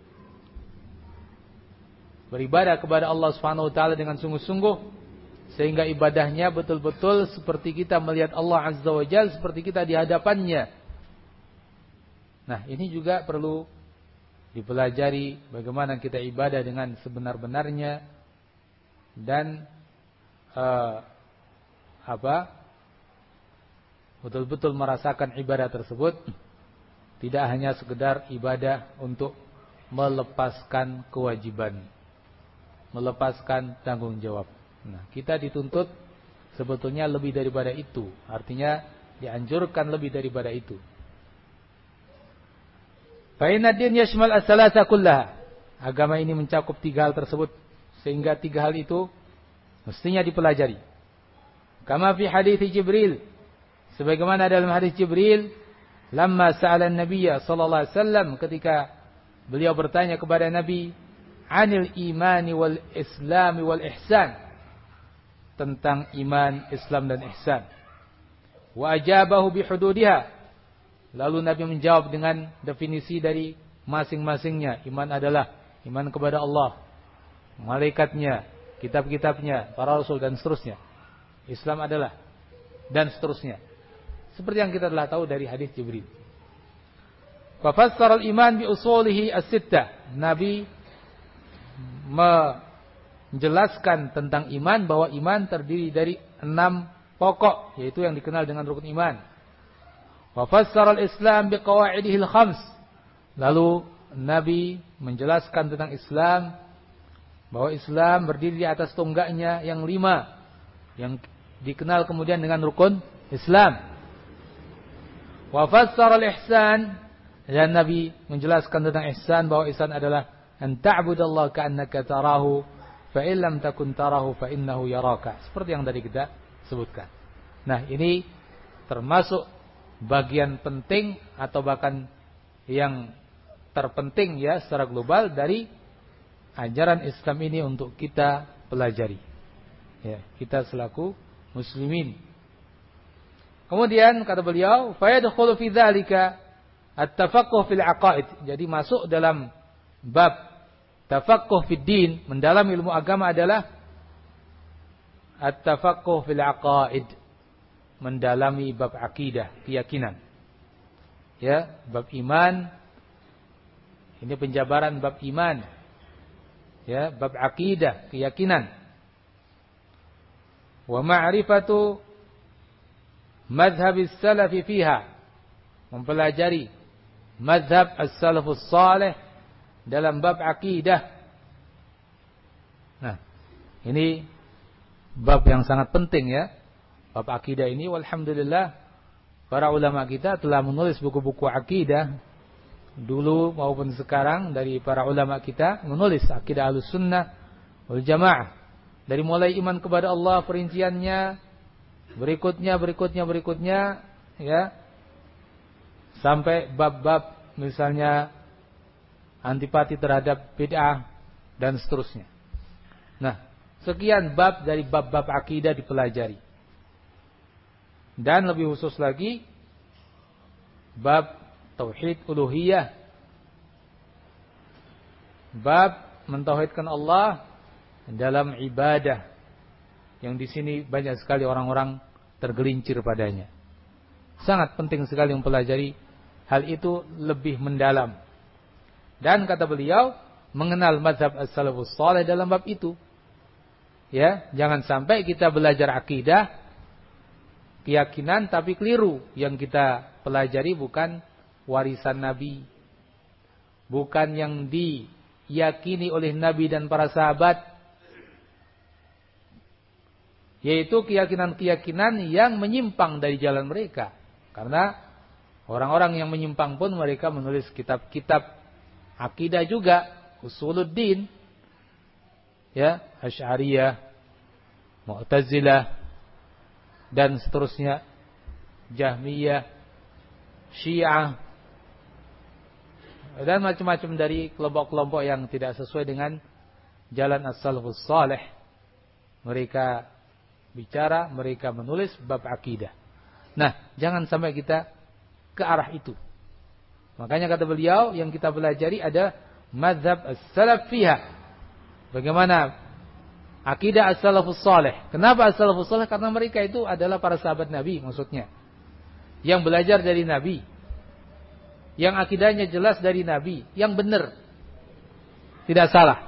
beribadah kepada Allah Subhanahu wa taala dengan sungguh-sungguh sehingga ibadahnya betul-betul seperti kita melihat Allah Azza wa Jalla, seperti kita di hadapannya. Nah, ini juga perlu dipelajari bagaimana kita ibadah dengan sebenar-benarnya dan uh, apa? betul-betul merasakan ibadah tersebut, tidak hanya sekedar ibadah untuk melepaskan kewajiban, melepaskan tanggung jawab. Nah, kita dituntut sebetulnya lebih daripada itu. Artinya dianjurkan lebih daripada itu. Fa inna din yashmal as-salasa kullaha. Agama ini mencakup tiga hal tersebut, sehingga tiga hal itu mestinya dipelajari. Kama fi hadits Jibril, sebagaimana dalam hadis Jibril, lamma sa'ala an-nabiy sallallahu alaihi wasallam, ketika beliau bertanya kepada Nabi, anil imani wal islami wal ihsan, tentang iman, Islam dan ihsan. Wa ajabahu bihududiha. Lalu Nabi menjawab dengan definisi dari masing-masingnya. Iman adalah iman kepada Allah, malaikatnya, kitab-kitabnya, para rasul dan seterusnya. Islam adalah dan seterusnya. Seperti yang kita telah tahu dari hadis Jibril. Fa fassara al-iman bi usulihi as-sittah. Nabi menjelaskan tentang iman bahwa iman terdiri dari enam pokok, yaitu yang dikenal dengan rukun iman. Wa fassara al-islam bi qawaidihi al-khams. Lalu Nabi menjelaskan tentang Islam bahwa Islam berdiri di atas tonggaknya yang lima, yang dikenal kemudian dengan rukun Islam. Wa fassara al-ihsan, dan Nabi menjelaskan tentang ihsan bahwa ihsan adalah an ta'budallaha ka'annaka tarahu fa in lam takun tarahu fa innahu yaraka. Seperti yang tadi kita sebutkan. Nah, ini termasuk bagian penting atau bahkan yang terpenting ya secara global dari ajaran Islam ini untuk kita pelajari. Ya, kita selaku muslimin. Kemudian kata beliau, fa yadkhulu fi dzalika at-tafaqquh fil aqaid. Jadi masuk dalam bab tafaqquh fid din, mendalam ilmu agama adalah at-tafaqquh fil aqaid, mendalami bab akidah, keyakinan. Ya, bab iman. Ini penjabaran bab iman. Ya, bab akidah, keyakinan. Wa ma'rifatu madhhabis salafi fiha, mempelajari madhab as-salafus salih dalam bab akidah. Nah, ini bab yang sangat penting ya. Bab akidah ini walhamdulillah para ulama kita telah menulis buku-buku akidah dulu maupun sekarang. Dari para ulama kita menulis akidah Ahlussunnah wal Jamaah, dari mulai iman kepada Allah perinciannya, berikutnya berikutnya berikutnya ya, sampai bab-bab misalnya antipati terhadap bid'ah dan seterusnya. Nah, sekian bab dari bab-bab akidah dipelajari. Dan lebih khusus lagi bab tauhid uluhiyah, bab mentauhidkan Allah dalam ibadah, yang di sini banyak sekali orang-orang tergelincir padanya. Sangat penting sekali mempelajari hal itu lebih mendalam. Dan kata beliau, mengenal mazhab as-salafus salih dalam bab itu. Ya, jangan sampai kita belajar akidah, keyakinan tapi keliru. Yang kita pelajari bukan warisan Nabi, bukan yang diyakini oleh Nabi dan para sahabat, yaitu keyakinan-keyakinan yang menyimpang dari jalan mereka. Karena orang-orang yang menyimpang pun mereka menulis kitab-kitab akidah juga, Usuluddin, ya, Asy'ariyah, Mu'tazilah dan seterusnya, Jahmiyah, Syiah, dan macam-macam dari kelompok-kelompok yang tidak sesuai dengan jalan as-salafus salih. Mereka bicara, mereka menulis bab akidah. Nah, jangan sampai kita ke arah itu. Makanya kata beliau, yang kita pelajari ada mazhab as-salaf fiha. Bagaimana akidah as-salafus salih. Kenapa as-salafus salih? Karena mereka itu adalah para sahabat Nabi, maksudnya. Yang belajar dari Nabi. Yang akidahnya jelas dari Nabi. Yang benar. Tidak salah.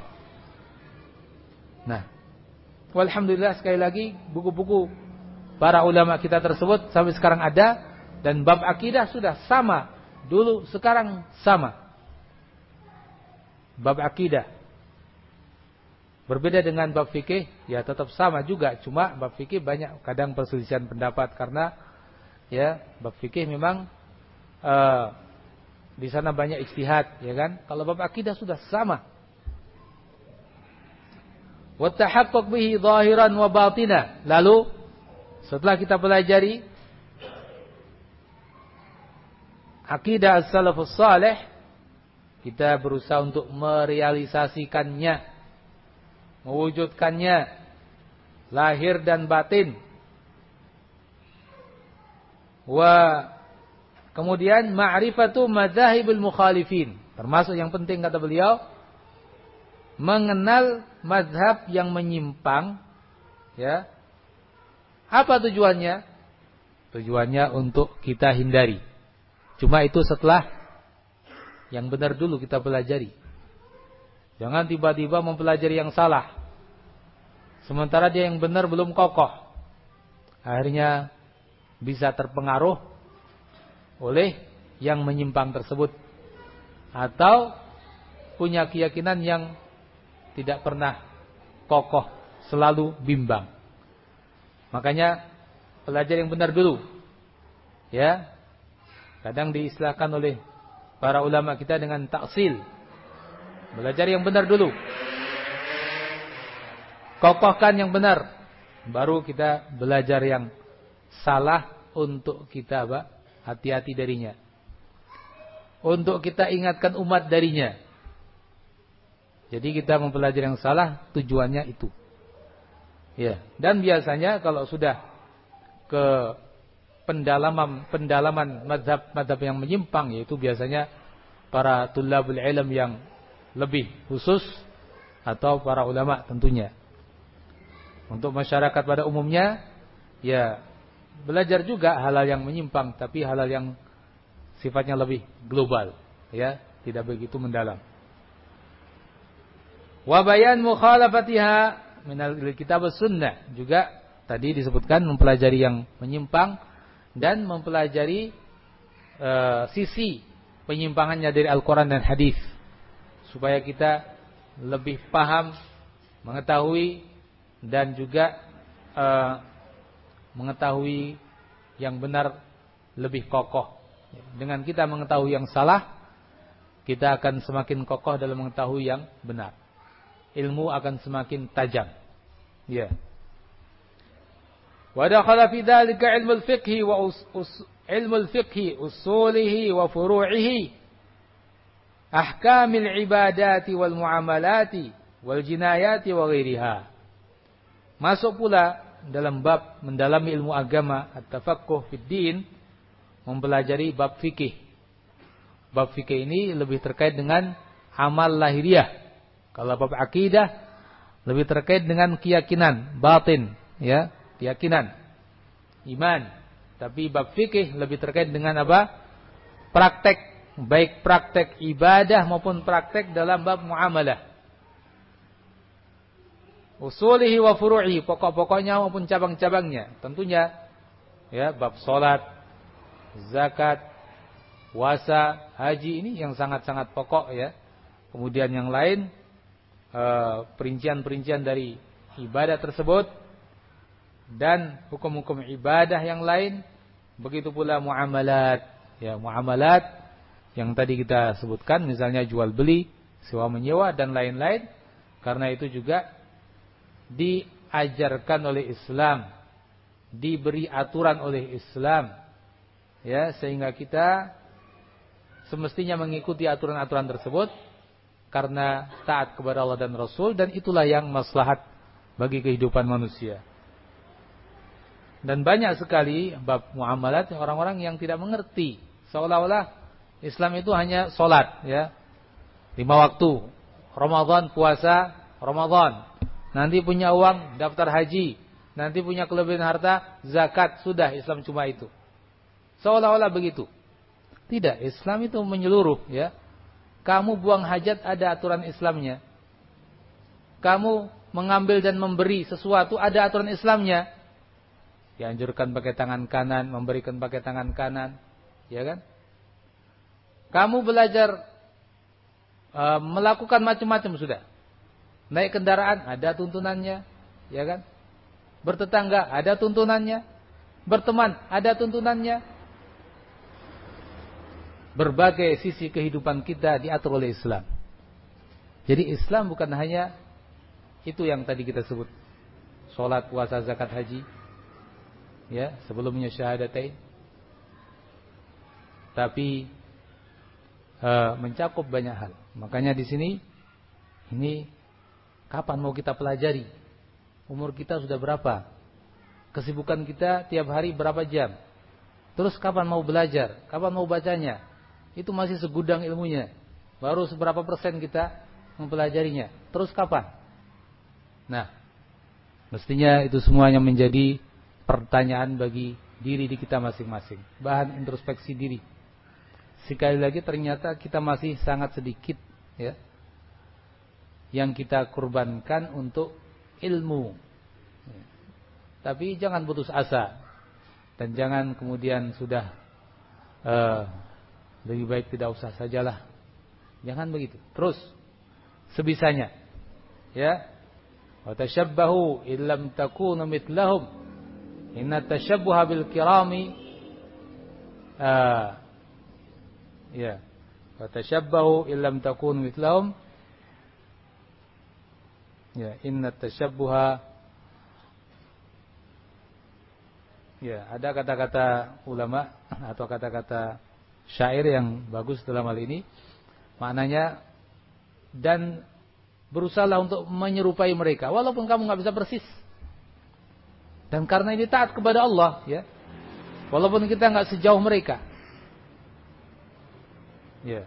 Nah, walhamdulillah sekali lagi buku-buku para ulama kita tersebut sampai sekarang ada. Dan bab akidah sudah sama. Dulu, sekarang sama. Bab akidah. Berbeda dengan bab fikih, ya tetap sama juga. Cuma bab fikih banyak kadang perselisihan pendapat. Karena ya bab fikih memang uh, di sana banyak ijtihad, ya kan? Kalau bab akidah sudah sama. Wa tahaqquq bihi zahiran wa batina. Lalu setelah kita pelajari akidah as-salafus salih, kita berusaha untuk merealisasikannya, mewujudkannya lahir dan batin. Wa kemudian ma'rifatu madzhabil mukhalifin, termasuk yang penting kata beliau, mengenal mazhab yang menyimpang, ya. Apa tujuannya? Tujuannya untuk kita hindari. Cuma itu setelah yang benar dulu kita pelajari. Jangan tiba-tiba mempelajari yang salah, sementara dia yang benar belum kokoh. Akhirnya bisa terpengaruh oleh yang menyimpang tersebut, atau punya keyakinan yang tidak pernah kokoh, selalu bimbang. Makanya pelajari yang benar dulu. Ya. Kadang diistilahkan oleh para ulama kita dengan taksil. Belajar yang benar dulu. Kokohkan yang benar, baru kita belajar yang salah untuk kita apa? Hati-hati darinya. Untuk kita ingatkan umat darinya. Jadi kita mempelajari yang salah, tujuannya itu. Ya, dan biasanya kalau sudah ke pendalaman pendalaman mazhab-mazhab yang menyimpang, yaitu biasanya para tulabul ilm yang lebih khusus atau para ulama tentunya. Untuk masyarakat pada umumnya, ya belajar juga hal-hal yang menyimpang, tapi hal-hal yang sifatnya lebih global, ya, tidak begitu mendalam. Wa bayan mukhalafatiha min al-kitab was-sunnah, juga tadi disebutkan mempelajari yang menyimpang dan mempelajari uh, sisi penyimpangannya dari Al-Quran dan Hadis, supaya kita lebih paham, mengetahui, dan juga uh, mengetahui yang benar lebih kokoh. Dengan kita mengetahui yang salah, kita akan semakin kokoh dalam mengetahui yang benar. Ilmu akan semakin tajam. Ya. Yeah. Wa dakhala fi dzalika ilmu al-fiqh wa ilmu al-fiqh usulihi wa furu'ihi, ahkamil ibadati wal muamalati wal jinayati wa ghairiha. Masuk pula dalam bab mendalami ilmu agama, at-tafaqquh fid din, mempelajari bab fikih. Bab fikih ini lebih terkait dengan amal lahiriah. Kalau bab akidah lebih terkait dengan keyakinan batin, ya, keyakinan, iman. Tapi bab fikih lebih terkait dengan apa? Praktek, baik praktek ibadah maupun praktek dalam bab muamalah. Usulihi wa furu'i, pokok-pokoknya maupun cabang-cabangnya. Tentunya ya, bab salat, zakat, puasa, haji, ini yang sangat-sangat pokok, ya. Kemudian yang lain uh, perincian-perincian dari ibadah tersebut dan hukum-hukum ibadah yang lain. Begitu pula muamalat, ya, muamalat yang tadi kita sebutkan, misalnya jual beli, sewa menyewa dan lain-lain. Karena itu juga diajarkan oleh Islam, diberi aturan oleh Islam, ya, sehingga kita semestinya mengikuti aturan-aturan tersebut karena taat kepada Allah dan Rasul, dan itulah yang maslahat bagi kehidupan manusia. Dan banyak sekali bab muamalat orang-orang yang tidak mengerti, seolah-olah Islam itu hanya sholat, ya, lima waktu, Ramadan, puasa, Ramadan, nanti punya uang, daftar haji, nanti punya kelebihan harta, zakat, sudah Islam cuma itu. Seolah-olah begitu. Tidak, Islam itu menyeluruh, ya. Kamu buang hajat, ada aturan Islamnya. Kamu mengambil dan memberi sesuatu, ada aturan Islamnya. Dianjurkan pakai tangan kanan, memberikan pakai tangan kanan, ya kan? Kamu belajar uh, melakukan macam-macam sudah. Naik kendaraan, ada tuntunannya, ya kan? Bertetangga, ada tuntunannya. Berteman, ada tuntunannya. Berbagai sisi kehidupan kita diatur oleh Islam. Jadi Islam bukan hanya itu yang tadi kita sebut, sholat, puasa, zakat, haji, ya, sebelumnya syahadatain, tapi uh, mencakup banyak hal. Makanya di sini, ini kapan mau kita pelajari? Umur kita sudah berapa? Kesibukan kita tiap hari berapa jam? Terus kapan mau belajar? Kapan mau bacanya? Itu masih segudang ilmunya. Baru seberapa persen kita mempelajarinya. Terus kapan? Nah, mestinya itu semuanya menjadi pertanyaan bagi diri di kita masing-masing. Bahan introspeksi diri. Sekali lagi ternyata kita masih sangat sedikit ya yang kita kurbankan untuk ilmu. Tapi jangan putus asa. Dan jangan kemudian sudah uh, lebih baik tidak usah sajalah. Jangan begitu. Terus sebisanya. Ya. Wa tashabbahu illam takunu mithlahum. Inna tashabbuha bil kirami uh, ya. Wa tashabbahu illam takunu mithlahum. Ya, inna tashabbuha. Ya, ada kata-kata ulama atau kata-kata syair yang bagus dalam hal ini. Maknanya, dan berusahalah untuk menyerupai mereka walaupun kamu nggak bisa persis. Dan karena ini taat kepada Allah, ya. Walaupun kita nggak sejauh mereka. Ya.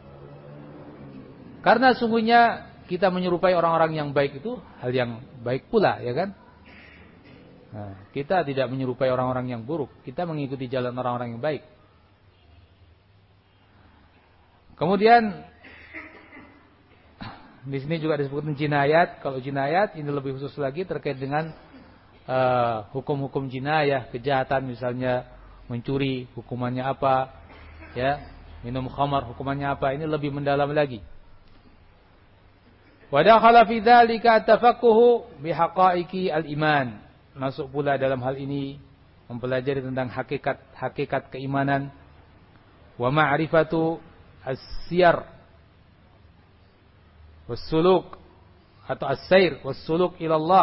Karena sungguhnya kita menyerupai orang-orang yang baik itu hal yang baik pula, ya kan? Nah, kita tidak menyerupai orang-orang yang buruk. Kita mengikuti jalan orang-orang yang baik. Kemudian di sini juga disebutkan jinayat. Kalau jinayat ini lebih khusus lagi terkait dengan uh, hukum-hukum jinayah, kejahatan misalnya mencuri, hukumannya apa? Ya, minum khamar, hukumannya apa? Ini lebih mendalam lagi. Wa dakhala fi dzalika at-tafaqquhu bi haqa'iqi al-iman. Masuk pula dalam hal ini mempelajari tentang hakikat-hakikat keimanan, wa ma'rifatu as-siyar was-suluk atau as-sair was-suluk ila Allah.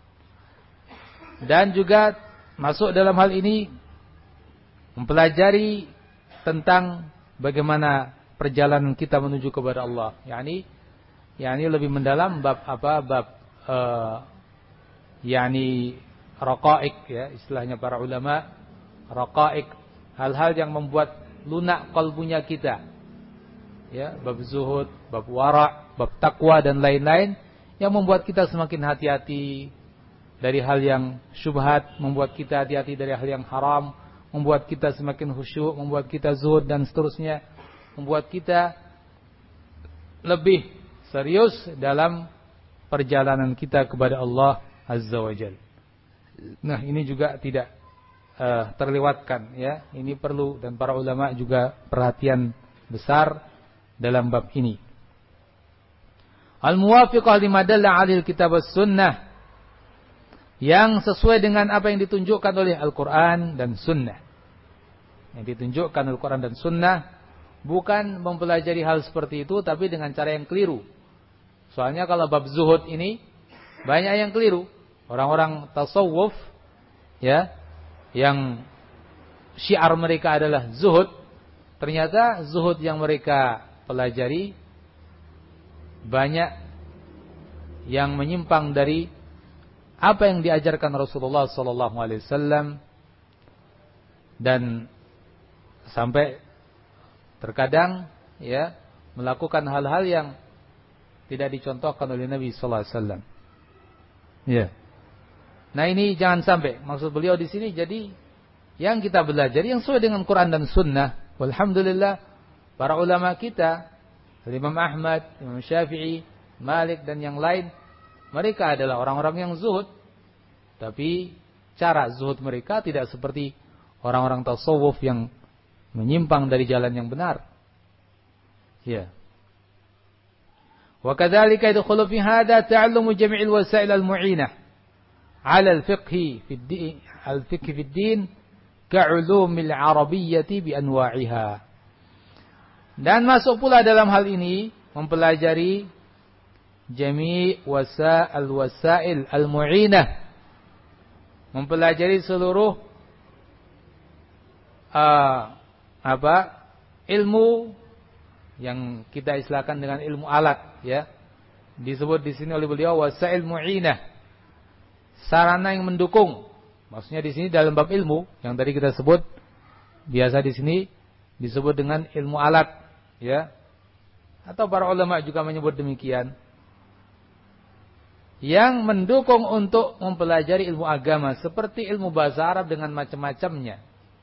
Dan juga masuk dalam hal ini mempelajari tentang bagaimana perjalanan kita menuju kepada Allah. Yani yani lebih mendalam bab apa? Bab uh, yani raqa'iq, ya, istilahnya para ulama, raqa'iq, hal-hal yang membuat lunak kalbunya kita. Ya, bab zuhud, bab wara', bab takwa dan lain-lain yang membuat kita semakin hati-hati dari hal yang syubhat, membuat kita hati-hati dari hal yang haram, membuat kita semakin khusyuk, membuat kita zuhud dan seterusnya, membuat kita lebih serius dalam perjalanan kita kepada Allah Azza wa Jalla. Nah, ini juga tidak uh, terlewatkan, ya. Ini perlu, dan para ulama juga perhatian besar dalam bab ini. Al-muwafiqah lima dalla 'alal kitab was sunnah, yang sesuai dengan apa yang ditunjukkan oleh Al-Qur'an dan sunnah. Yang ditunjukkan Al-Qur'an dan sunnah bukan mempelajari hal seperti itu tapi dengan cara yang keliru. Soalnya kalau bab zuhud ini banyak yang keliru. Orang-orang tasawuf, ya, yang syiar mereka adalah zuhud, ternyata zuhud yang mereka pelajari banyak yang menyimpang dari apa yang diajarkan Rasulullah sallallahu alaihi wasallam, dan sampai terkadang, ya, melakukan hal-hal yang tidak dicontohkan oleh Nabi sallallahu alaihi wasallam. Ya. Nah, ini jangan sampai. Maksud beliau di sini, jadi yang kita belajar yang sesuai dengan Quran dan Sunnah. Walhamdulillah, para ulama kita, Imam Ahmad, Imam Syafi'i, Malik dan yang lain, mereka adalah orang-orang yang zuhud. Tapi cara zuhud mereka tidak seperti orang-orang tasawuf yang menyimpang dari jalan yang benar. Ya. Wa kadzalika yadkhulu fi hadha ta'allumu jami'il wasail al-mu'inah 'ala al-fiqh fi ad-din, al-fiqh fi ad-din ka'ulumil arabiyyati bi anwa'iha. Dan masuk pula dalam hal ini mempelajari jami' wasail al-wasail al-mu'inah, mempelajari seluruh uh, apa? ilmu yang kita istilahkan dengan ilmu alat, ya. Disebut di sini oleh beliau wasail mu'inah, sarana yang mendukung. Maksudnya di sini dalam bab ilmu yang tadi kita sebut, biasa di sini disebut dengan ilmu alat, ya. atau para ulama juga menyebut demikian, yang mendukung untuk mempelajari ilmu agama seperti ilmu bahasa Arab dengan macam-macamnya.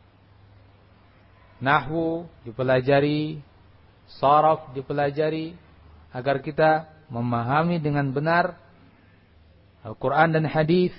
Nahwu dipelajari, sharaf dipelajari agar kita memahami dengan benar Al-Quran dan hadis,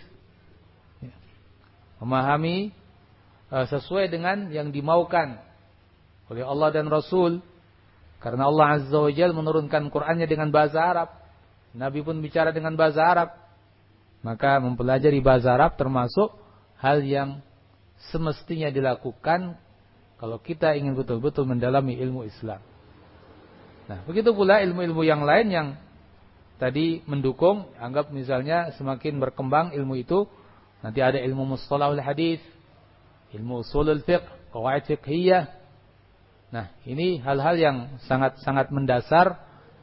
memahami uh, sesuai dengan yang dimaukan oleh Allah dan Rasul. Karena Allah Azza wa Jalla menurunkan Qur'annya dengan bahasa Arab, Nabi pun bicara dengan bahasa Arab, maka mempelajari bahasa Arab termasuk hal yang semestinya dilakukan kalau kita ingin betul-betul mendalami ilmu Islam. Nah, begitu pula ilmu-ilmu yang lain yang tadi mendukung, anggap misalnya semakin berkembang ilmu itu, nanti ada ilmu mustalahul hadis, ilmu usulul fiqh, qawaid fiqhiyah. Nah, ini hal-hal yang sangat-sangat mendasar,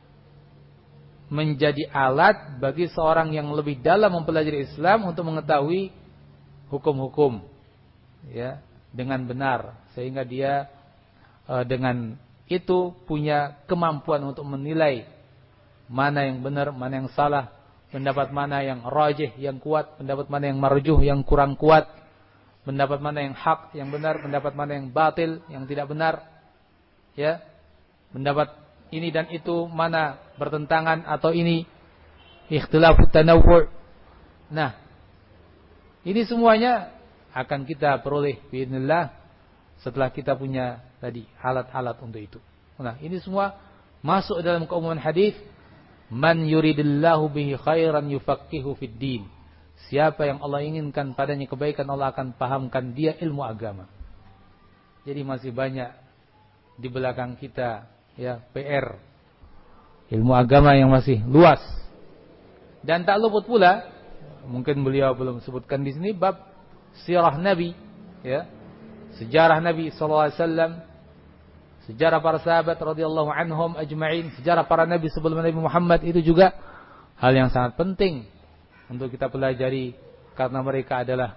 menjadi alat bagi seorang yang lebih dalam mempelajari Islam untuk mengetahui hukum-hukum, ya, dengan benar, sehingga dia e, dengan itu punya kemampuan untuk menilai mana yang benar, mana yang salah, pendapat mana yang rajih, yang kuat, pendapat mana yang marjuh, yang kurang kuat, pendapat mana yang hak, yang benar, pendapat mana yang batil, yang tidak benar, ya, pendapat ini dan itu mana bertentangan atau ini ikhtilafut tanawwu'. Nah, ini semuanya akan kita peroleh biidznillah setelah kita punya tadi alat-alat untuk itu. Nah, ini semua masuk dalam keumuman hadis, man yuridillahu bihi khairan yufaqihu fid din. Siapa yang Allah inginkan padanya kebaikan, Allah akan pahamkan dia ilmu agama. Jadi masih banyak di belakang kita, ya, P R ilmu agama yang masih luas. Dan tak luput pula, mungkin beliau belum sebutkan di sini, bab sirah Nabi, ya, sejarah Nabi sallallahu alaihi wasallam, sejarah para sahabat radhiyallahu anhum ajma'in, sejarah para nabi sebelum Nabi Muhammad, itu juga hal yang sangat penting untuk kita pelajari karena mereka adalah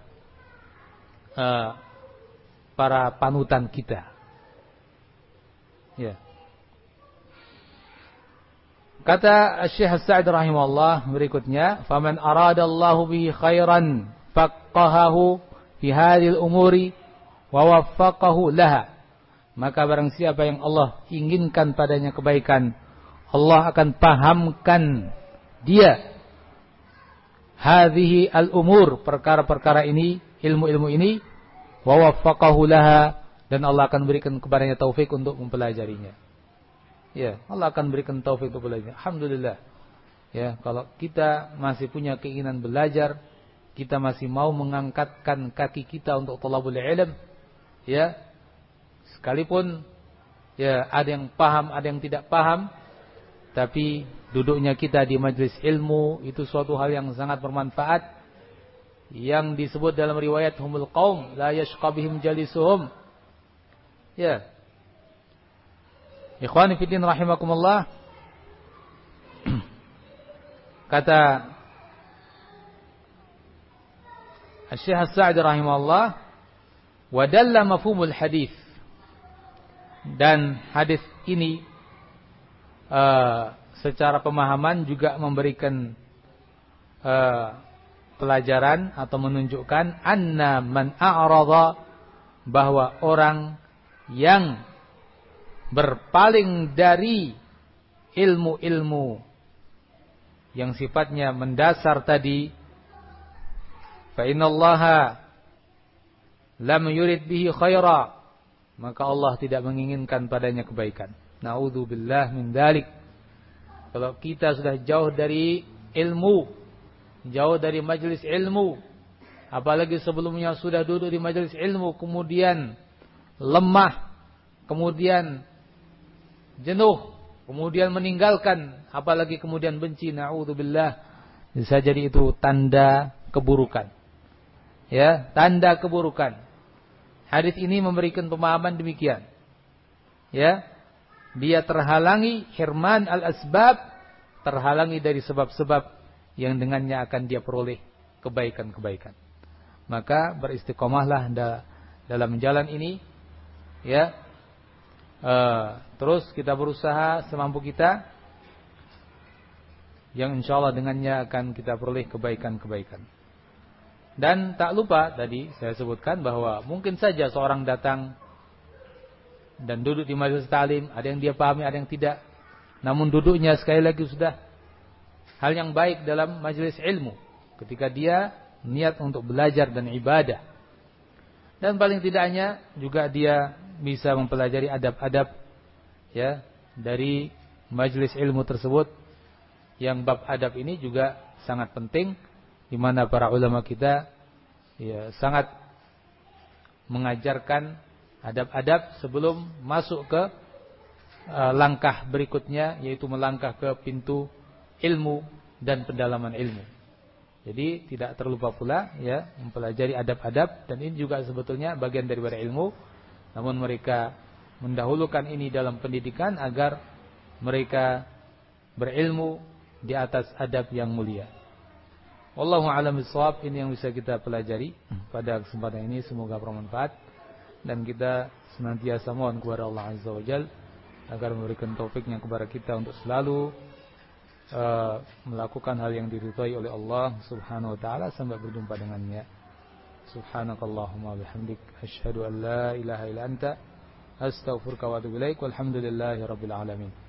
uh, para panutan kita. Ya. Kata Syekh As-Sa'di rahimahullah berikutnya, "Faman aradallahu bihi khairan faqahahu fi hadhil umuri wa waffaqahu laha." Maka barang siapa yang Allah inginkan padanya kebaikan, Allah akan pahamkan dia hadhihi al-umur, perkara-perkara ini, ilmu-ilmu ini, wa waffaqahu laha, dan Allah akan berikan kepadanya taufik untuk mempelajarinya. Ya, Allah akan berikan taufik untuk belajar. Alhamdulillah. Ya, kalau kita masih punya keinginan belajar, kita masih mau mengangkatkan kaki kita untuk thalabul ilm, ya, sekalipun ya ada yang paham, ada yang tidak paham, tapi duduknya kita di majelis ilmu itu suatu hal yang sangat bermanfaat. Yang disebut dalam riwayat humul qaum la yashqa bihim jalisuhum. Ya. Ikhwani fiddin rahimakumullah. Kata Syekh As-Sa'di rahimahullah, wa dalla mafhumul hadis, dan hadis ini uh, secara pemahaman juga memberikan uh, pelajaran atau menunjukkan anna man a'rada, bahwa orang yang berpaling dari ilmu-ilmu yang sifatnya mendasar tadi, fa innallaha lam yurid bihi khaira, maka Allah tidak menginginkan padanya kebaikan. Na'udzubillah min dzalik. Kalau kita sudah jauh dari ilmu, jauh dari majelis ilmu, apalagi sebelumnya sudah duduk di majelis ilmu kemudian lemah, kemudian jenuh, kemudian meninggalkan, apalagi kemudian benci, na'udzubillah, bisa jadi itu tanda keburukan. Ya, tanda keburukan. Hadis ini memberikan pemahaman demikian. Ya, dia terhalangi hirman al-asbab, terhalangi dari sebab-sebab yang dengannya akan dia peroleh kebaikan-kebaikan. Maka beristiqomahlah dalam jalan ini, ya. uh, terus kita berusaha semampu kita, yang insyaallah dengannya akan kita peroleh kebaikan-kebaikan. Dan tak lupa tadi saya sebutkan bahwa mungkin saja seorang datang dan duduk di majelis ta'lim, ada yang dia pahami, ada yang tidak. Namun duduknya sekali lagi sudah hal yang baik dalam majelis ilmu, ketika dia niat untuk belajar dan ibadah. Dan paling tidaknya juga dia bisa mempelajari adab-adab ya dari majelis ilmu tersebut. Yang bab adab ini juga sangat penting, di mana para ulama kita ya sangat mengajarkan adab-adab sebelum masuk ke uh, langkah berikutnya, yaitu melangkah ke pintu ilmu dan pendalaman ilmu. Jadi tidak terlupa pula ya mempelajari adab-adab, dan ini juga sebetulnya bagian daripada ilmu. Namun mereka mendahulukan ini dalam pendidikan agar mereka berilmu di atas adab yang mulia. Wallahu a'lam bishawab. Ini yang bisa kita pelajari pada kesempatan ini, semoga bermanfaat. Dan kita senantiasa mohon kepada Allah Azza wa Jalla agar memberikan taufiknya kepada kita untuk selalu uh, melakukan hal yang diridhai oleh Allah Subhanahu wa taala sampai berjumpa dengannya. Subhanakallahumma bihamdik asyhadu an la ilaha illa anta astaghfiruka wa atubu ilaik. Walhamdulillahirabbil alamin.